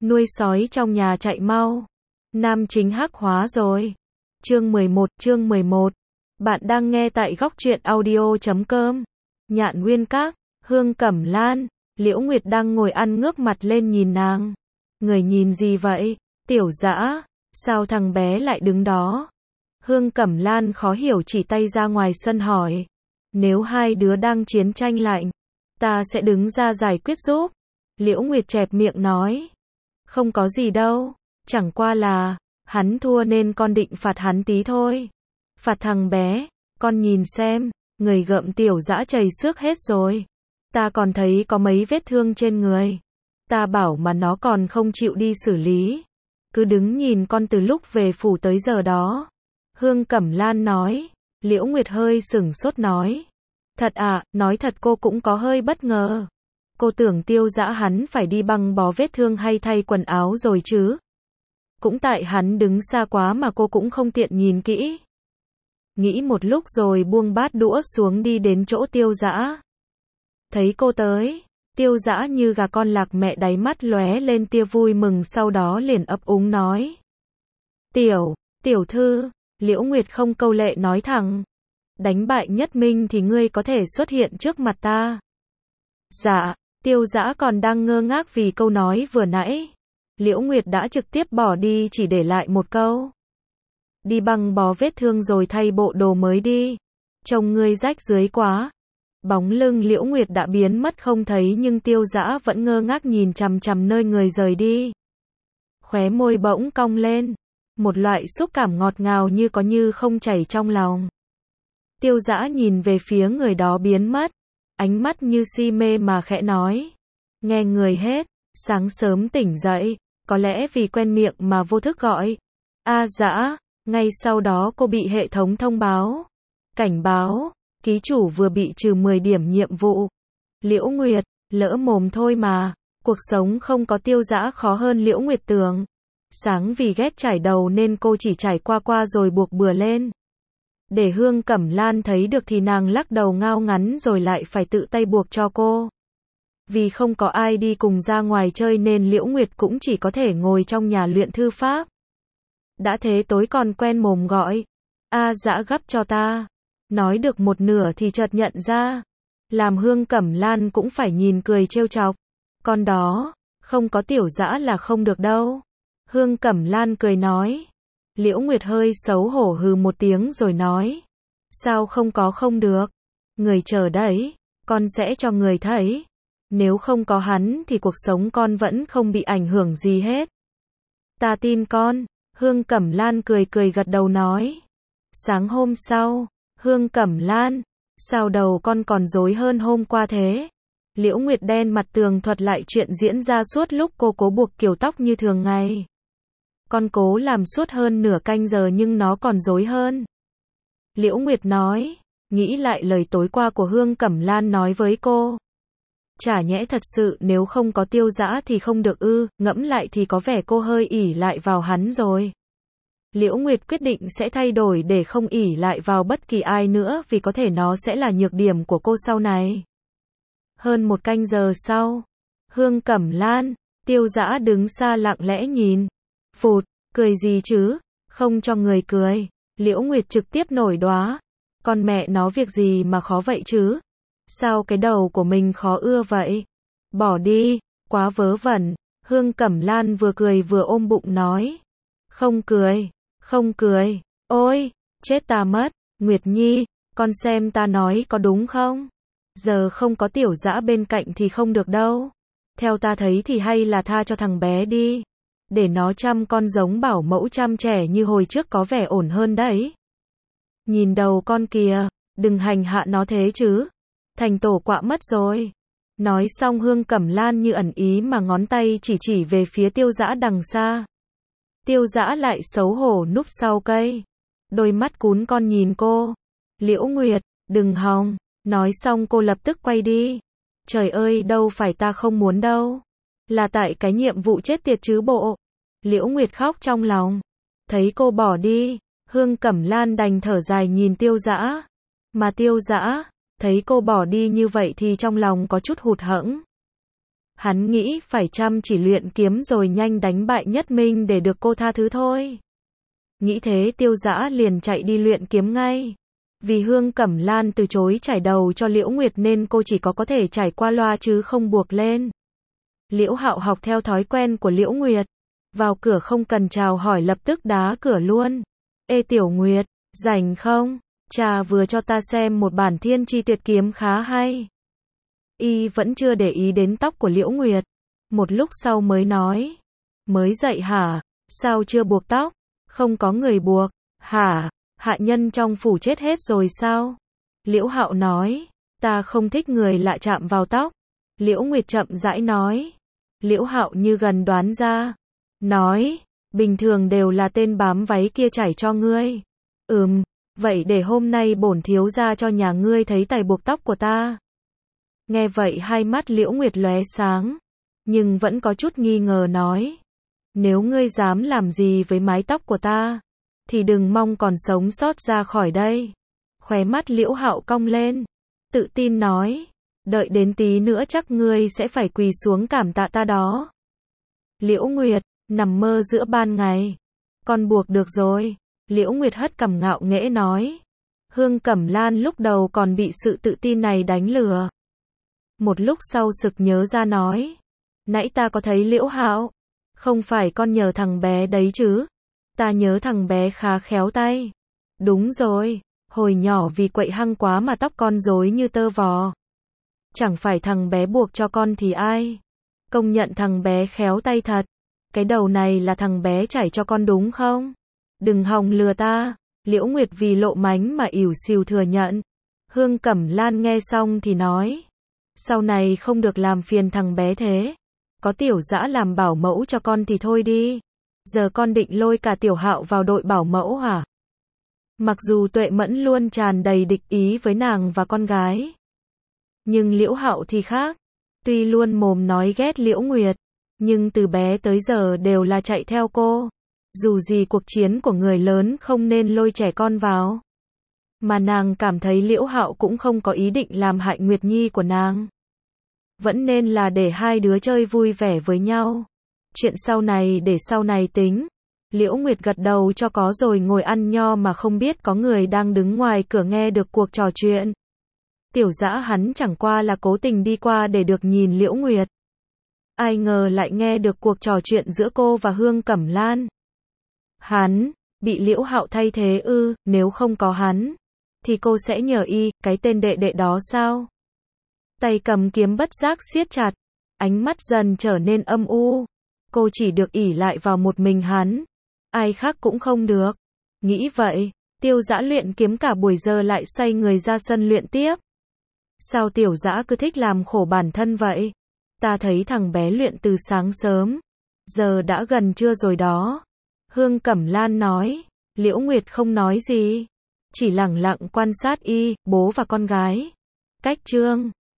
nuôi sói trong nhà chạy mau. Nam chính hắc hóa rồi. Chương 11. Bạn đang nghe tại góc truyện audio.com. Nhạn Nguyên Các, Hương Cẩm Lan, Liễu Nguyệt đang ngồi ăn ngước mặt lên nhìn nàng. Người nhìn gì vậy? Tiểu Dã, sao thằng bé lại đứng đó? Hương Cẩm Lan khó hiểu chỉ tay ra ngoài sân hỏi. Nếu hai đứa đang chiến tranh lạnh, ta sẽ đứng ra giải quyết giúp. Liễu Nguyệt chẹp miệng nói. Không có gì đâu, chẳng qua là, hắn thua nên con định phạt hắn tí thôi. Phạt thằng bé, con nhìn xem, người gợm Tiểu Dã chảy xước hết rồi. Ta còn thấy có mấy vết thương trên người. Ta bảo mà nó còn không chịu đi xử lý. Cứ đứng nhìn con từ lúc về phủ tới giờ đó. Hương Cẩm Lan nói. Liễu Nguyệt hơi sửng sốt nói. Thật à, nói thật cô cũng có hơi bất ngờ. Cô tưởng Tiêu Dã hắn phải đi băng bó vết thương hay thay quần áo rồi chứ. Cũng tại hắn đứng xa quá mà cô cũng không tiện nhìn kỹ. Nghĩ một lúc rồi buông bát đũa xuống đi đến chỗ Tiêu Dã. Thấy cô tới, Tiêu Dã như gà con lạc mẹ đáy mắt lóe lên tia vui mừng, sau đó liền ấp úng nói. Tiểu thư, Liễu Nguyệt không câu lệ nói thẳng. Đánh bại Nhất Minh thì ngươi có thể xuất hiện trước mặt ta. Dạ, Tiêu Dã còn đang ngơ ngác vì câu nói vừa nãy. Liễu Nguyệt đã trực tiếp bỏ đi chỉ để lại một câu. Đi băng bó vết thương rồi thay bộ đồ mới đi. Trông ngươi rách rưới quá. Bóng lưng Liễu Nguyệt đã biến mất không thấy nhưng Tiêu Dã vẫn ngơ ngác nhìn chằm chằm nơi người rời đi. Khóe môi bỗng cong lên. Một loại xúc cảm ngọt ngào như có như không chảy trong lòng. Tiêu Dã nhìn về phía người đó biến mất. Ánh mắt như si mê mà khẽ nói. Nghe người hết, sáng sớm tỉnh dậy, có lẽ vì quen miệng mà vô thức gọi. A Dã, ngay sau đó cô bị hệ thống thông báo. Cảnh báo, ký chủ vừa bị trừ 10 điểm nhiệm vụ. Liễu Nguyệt, lỡ mồm thôi mà, cuộc sống không có Tiêu Dã khó hơn Liễu Nguyệt tưởng. Sáng vì ghét chải đầu nên cô chỉ chải qua rồi buộc bừa lên. Để Hương Cẩm Lan thấy được thì nàng lắc đầu ngao ngắn rồi lại phải tự tay buộc cho cô. Vì không có ai đi cùng ra ngoài chơi nên Liễu Nguyệt cũng chỉ có thể ngồi trong nhà luyện thư pháp. Đã thế tối còn quen mồm gọi. A Dã gấp cho ta. Nói được một nửa thì chợt nhận ra. Làm Hương Cẩm Lan cũng phải nhìn cười trêu chọc. Con đó, không có Tiểu Dã là không được đâu. Hương Cẩm Lan cười nói. Liễu Nguyệt hơi xấu hổ hừ một tiếng rồi nói. Sao không được. Người chờ đấy, con sẽ cho người thấy. Nếu không có hắn thì cuộc sống con vẫn không bị ảnh hưởng gì hết. Ta tin con. Hương Cẩm Lan cười gật đầu nói. Sáng hôm sau, Hương Cẩm Lan, sao đầu con còn rối hơn hôm qua thế? Liễu Nguyệt đen mặt tường thuật lại chuyện diễn ra suốt lúc cô cố buộc kiểu tóc như thường ngày. Con cố làm suốt hơn nửa canh giờ nhưng nó còn rối hơn. Liễu Nguyệt nói, nghĩ lại lời tối qua của Hương Cẩm Lan nói với cô. Chả nhẽ thật sự nếu không có Tiêu Dã thì không được ư, ngẫm lại thì có vẻ cô hơi ỷ lại vào hắn rồi. Liễu Nguyệt quyết định sẽ thay đổi để không ỷ lại vào bất kỳ ai nữa vì có thể nó sẽ là nhược điểm của cô sau này. Hơn một canh giờ sau, Hương Cẩm Lan, Tiêu Dã đứng xa lặng lẽ nhìn. Phụt, cười gì chứ, không cho người cười. Liễu Nguyệt trực tiếp nổi đoá. Con mẹ nó việc gì mà khó vậy chứ? Sao cái đầu của mình khó ưa vậy? Bỏ đi, quá vớ vẩn. Hương Cẩm Lan vừa cười vừa ôm bụng nói. Không cười. Ôi, chết ta mất. Nguyệt Nhi, con xem ta nói có đúng không? Giờ không có Tiểu Dã bên cạnh thì không được đâu. Theo ta thấy thì hay là tha cho thằng bé đi. Để nó chăm con giống bảo mẫu chăm trẻ như hồi trước có vẻ ổn hơn đấy. Nhìn đầu con kìa, đừng hành hạ nó thế chứ. Thành tổ quạ mất rồi. Nói xong Hương Cẩm Lan như ẩn ý mà ngón tay chỉ về phía Tiêu Dã đằng xa. Tiêu Dã lại xấu hổ núp sau cây. Đôi mắt cún con nhìn cô. Liễu Nguyệt, đừng hòng. Nói xong cô lập tức quay đi. Trời ơi, đâu phải ta không muốn đâu. Là tại cái nhiệm vụ chết tiệt chứ bộ. Liễu Nguyệt khóc trong lòng. Thấy cô bỏ đi, Hương Cẩm Lan đành thở dài nhìn Tiêu Dã. Mà Tiêu Dã, thấy cô bỏ đi như vậy thì trong lòng có chút hụt hẫng. Hắn nghĩ phải chăm chỉ luyện kiếm rồi nhanh đánh bại Nhất Minh để được cô tha thứ thôi. Nghĩ thế Tiêu Dã liền chạy đi luyện kiếm ngay. Vì Hương Cẩm Lan từ chối trải đầu cho Liễu Nguyệt nên cô chỉ có thể trải qua loa chứ không buộc lên. Liễu Hạo học theo thói quen của Liễu Nguyệt. Vào cửa không cần chào hỏi lập tức đá cửa luôn. Ê Tiểu Nguyệt, rảnh không? Trà vừa cho ta xem một bản Thiên Chi Tuyệt Kiếm khá hay. Y vẫn chưa để ý đến tóc của Liễu Nguyệt. Một lúc sau mới nói. Mới dậy hả? Sao chưa buộc tóc? Không có người buộc. Hả? Hạ nhân trong phủ chết hết rồi sao? Liễu Hạo nói. Ta không thích người lạ chạm vào tóc. Liễu Nguyệt chậm rãi nói. Liễu Hạo như gần đoán ra. Nói. Bình thường đều là tên bám váy kia chải cho ngươi. Vậy để hôm nay bổn thiếu gia cho nhà ngươi thấy tài buộc tóc của ta. Nghe vậy hai mắt Liễu Nguyệt lóe sáng. Nhưng vẫn có chút nghi ngờ nói. Nếu ngươi dám làm gì với mái tóc của ta, thì đừng mong còn sống sót ra khỏi đây. Khóe mắt Liễu Hạo cong lên. Tự tin nói. Đợi đến tí nữa chắc ngươi sẽ phải quỳ xuống cảm tạ ta đó. Liễu Nguyệt, nằm mơ giữa ban ngày. Con buộc được rồi. Liễu Nguyệt hất cằm ngạo nghễ nói. Hương Cẩm Lan lúc đầu còn bị sự tự tin này đánh lừa. Một lúc sau sực nhớ ra nói. Nãy ta có thấy Liễu Hạo. Không phải con nhờ thằng bé đấy chứ. Ta nhớ thằng bé khá khéo tay. Đúng rồi. Hồi nhỏ vì quậy hăng quá mà tóc con rối như tơ vò. Chẳng phải thằng bé buộc cho con thì ai. Công nhận thằng bé khéo tay thật. Cái đầu này là thằng bé chải cho con đúng không? Đừng hòng lừa ta. Liễu Nguyệt vì lộ mánh mà ỉu xìu thừa nhận. Hương Cẩm Lan nghe xong thì nói. Sau này không được làm phiền thằng bé thế. Có Tiểu Dã làm bảo mẫu cho con thì thôi đi. Giờ con định lôi cả Tiểu Hạo vào đội bảo mẫu hả? Mặc dù Tuệ Mẫn luôn tràn đầy địch ý với nàng và con gái. Nhưng Liễu Hạo thì khác. Tuy luôn mồm nói ghét Liễu Nguyệt. Nhưng từ bé tới giờ đều là chạy theo cô. Dù gì cuộc chiến của người lớn không nên lôi trẻ con vào. Mà nàng cảm thấy Liễu Hạo cũng không có ý định làm hại Nguyệt Nhi của nàng. Vẫn nên là để hai đứa chơi vui vẻ với nhau. Chuyện sau này để sau này tính. Liễu Nguyệt gật đầu cho có rồi ngồi ăn nho mà không biết có người đang đứng ngoài cửa nghe được cuộc trò chuyện. Tiểu Dã hắn chẳng qua là cố tình đi qua để được nhìn Liễu Nguyệt. Ai ngờ lại nghe được cuộc trò chuyện giữa cô và Hương Cẩm Lan. Hắn, bị Liễu Hạo thay thế ư, nếu không có hắn, thì cô sẽ nhờ y, cái tên đệ đệ đó sao? Tay cầm kiếm bất giác siết chặt, ánh mắt dần trở nên âm u. Cô chỉ được ỷ lại vào một mình hắn, ai khác cũng không được. Nghĩ vậy, Tiêu Dã luyện kiếm cả buổi giờ lại xoay người ra sân luyện tiếp. Sao Tiểu Dã cứ thích làm khổ bản thân vậy? Ta thấy thằng bé luyện từ sáng sớm, giờ đã gần trưa rồi đó. Hương Cẩm Lan nói. Liễu Nguyệt không nói gì, chỉ lẳng lặng quan sát y, bố và con gái. Cách chương